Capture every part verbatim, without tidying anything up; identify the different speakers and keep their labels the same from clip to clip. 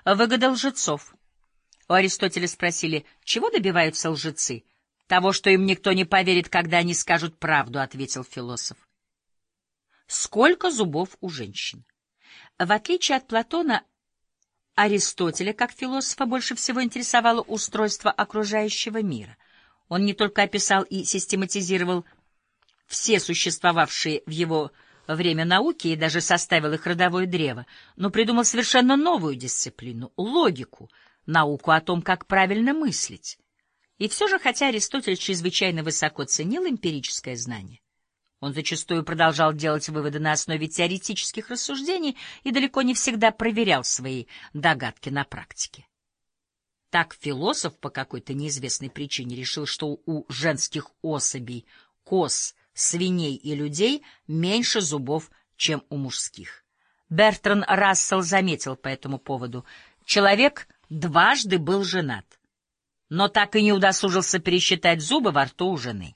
Speaker 1: Выгода лжецов. У Аристотеля спросили, чего добиваются лжецы? Того, что им никто не поверит, когда они скажут правду, — ответил философ. Сколько зубов у женщин? В отличие от Платона, Аристотеля, как философа, больше всего интересовало устройство окружающего мира. Он не только описал и систематизировал все существовавшие в его время науки и даже составил их родовое древо, но придумал совершенно новую дисциплину — логику, науку о том, как правильно мыслить. И все же, хотя Аристотель чрезвычайно высоко ценил эмпирическое знание, он зачастую продолжал делать выводы на основе теоретических рассуждений и далеко не всегда проверял свои догадки на практике. Так философ по какой-то неизвестной причине решил, что у женских особей, коз, свиней и людей меньше зубов, чем у мужских. Бертран Рассел заметил по этому поводу: человек дважды был женат, но так и не удосужился пересчитать зубы во рту у жены.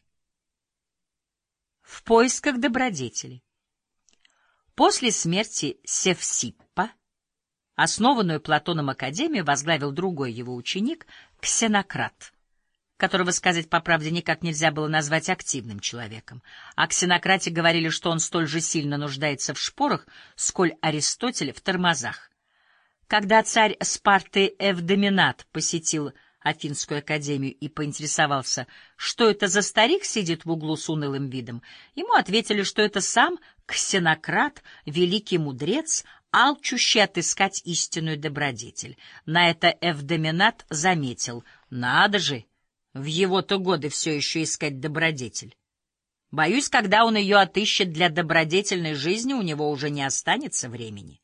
Speaker 1: В поисках добродетели. После смерти Севсиппа основанную Платоном академию возглавил другой его ученик Ксенократ, которого, сказать по правде, никак нельзя было назвать активным человеком. О Ксенократе говорили, что он столь же сильно нуждается в шпорах, сколь Аристотель в тормозах. Когда царь Спарты Эвдоминат посетил Афинскую академию и поинтересовался, что это за старик сидит в углу с унылым видом, ему ответили, что это сам Ксенократ, великий мудрец, алчущий отыскать истинную добродетель. На это Эвдоминат заметил: надо же, в его-то годы все еще искать добродетель. Боюсь, когда он ее отыщет для добродетельной жизни, у него уже не останется времени.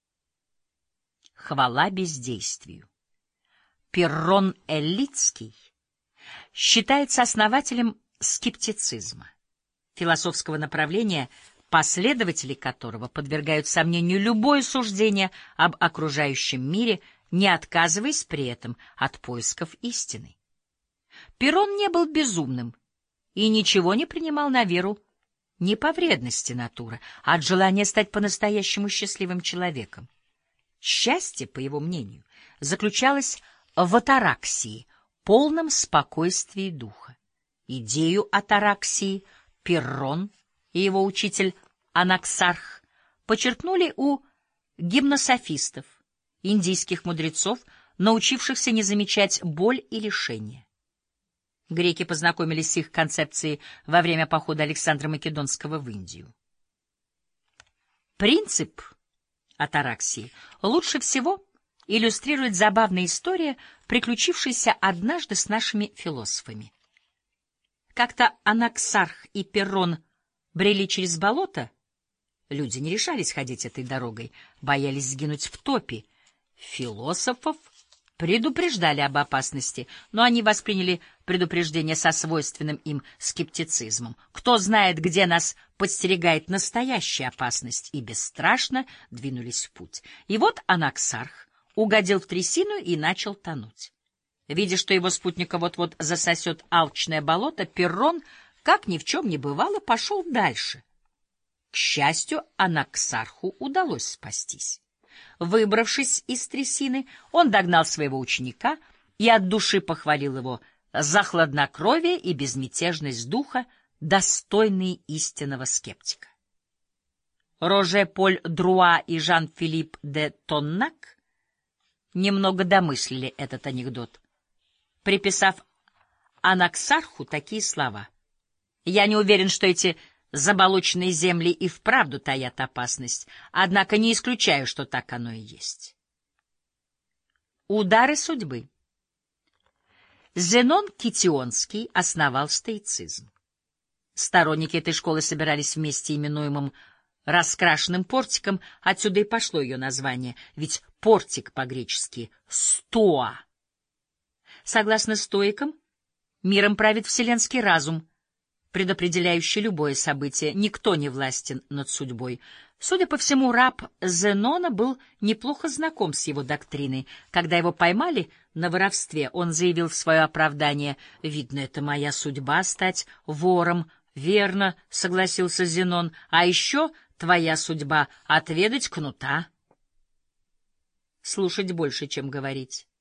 Speaker 1: Хвала бездействию. Пиррон Эллицкий считается основателем скептицизма, философского направления, последователи которого подвергают сомнению любое суждение об окружающем мире, не отказываясь при этом от поисков истины. Пиррон не был безумным и ничего не принимал на веру не по вредности натуры, а от желания стать по-настоящему счастливым человеком. Счастье, по его мнению, заключалось в атараксии, полном спокойствии духа. Идею атараксии Пиррон и его учитель Анаксарх почерпнули у гимнософистов, индийских мудрецов, научившихся не замечать боль и лишение. Греки познакомились с их концепцией во время похода Александра Македонского в Индию. Принцип атараксии лучше всего иллюстрирует забавная история, приключившаяся однажды с нашими философами. Как-то Анаксарх и Пиррон брели через болото. Люди не решались ходить этой дорогой, боялись сгинуть в топе. Философов предупреждали об опасности, но они восприняли предупреждение со свойственным им скептицизмом. Кто знает, где нас подстерегает настоящая опасность, и бесстрашно двинулись в путь. И вот Анаксарх угодил в трясину и начал тонуть. Видя, что его спутника вот-вот засосет алчное болото, Пиррон, как ни в чем не бывало, пошел дальше. К счастью, Анаксарху удалось спастись. Выбравшись из трясины, он догнал своего ученика и от души похвалил его за хладнокровие и безмятежность духа, достойные истинного скептика. Роже-Поль Друа и Жан-Филипп де Тоннак немного домыслили этот анекдот, приписав Анаксарху такие слова: «Я не уверен, что эти заболоченные земли и вправду таят опасность, однако не исключаю, что так оно и есть». Удары судьбы. Зенон Китионский основал стоицизм. Сторонники этой школы собирались вместе, именуемым раскрашенным портиком, отсюда и пошло ее название, ведь портик по-гречески «стоа». Согласно стоикам, миром правит вселенский разум, предопределяющий любое событие. Никто не властен над судьбой. Судя по всему, раб Зенона был неплохо знаком с его доктриной. Когда его поймали на воровстве, он заявил в свое оправдание: «Видно, это моя судьба — стать вором». «Верно», — согласился Зенон, — «а еще твоя судьба — отведать кнута». слушать больше, чем говорить.